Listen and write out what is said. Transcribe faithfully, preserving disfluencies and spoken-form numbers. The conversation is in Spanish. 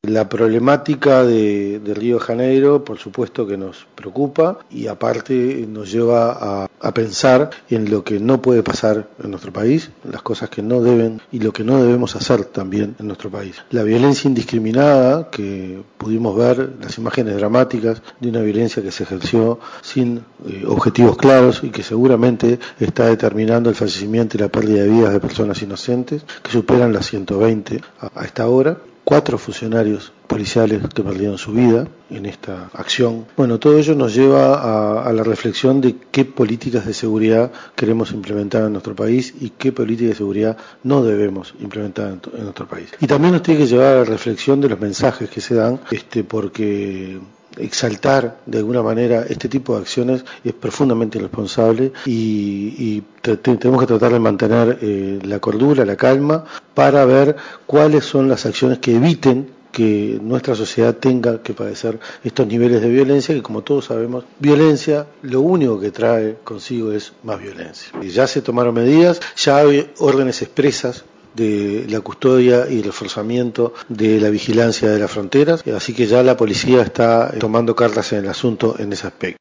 La problemática de, de Río de Janeiro, por supuesto que nos preocupa y aparte nos lleva a, a pensar en lo que no puede pasar en nuestro país, las cosas que no deben y lo que no debemos hacer también en nuestro país. La violencia indiscriminada, que pudimos ver, las imágenes dramáticas de una violencia que se ejerció sin eh, objetivos claros y que seguramente está determinando el fallecimiento y la pérdida de vidas de personas inocentes, que superan las ciento veinte a, a esta hora. Cuatro funcionarios policiales que perdieron su vida en esta acción. Bueno, todo ello nos lleva a, a la reflexión de qué políticas de seguridad queremos implementar en nuestro país y qué políticas de seguridad no debemos implementar en, en nuestro país. Y también nos tiene que llevar a la reflexión de los mensajes que se dan, este, porque exaltar de alguna manera este tipo de acciones es profundamente irresponsable y, y te, te, tenemos que tratar de mantener eh, la cordura, la calma, para ver cuáles son las acciones que eviten que nuestra sociedad tenga que padecer estos niveles de violencia, que como todos sabemos, violencia lo único que trae consigo es más violencia. Y ya se tomaron medidas, ya hay órdenes expresas de la custodia y el reforzamiento de la vigilancia de las fronteras, así que ya la policía está tomando cartas en el asunto en ese aspecto.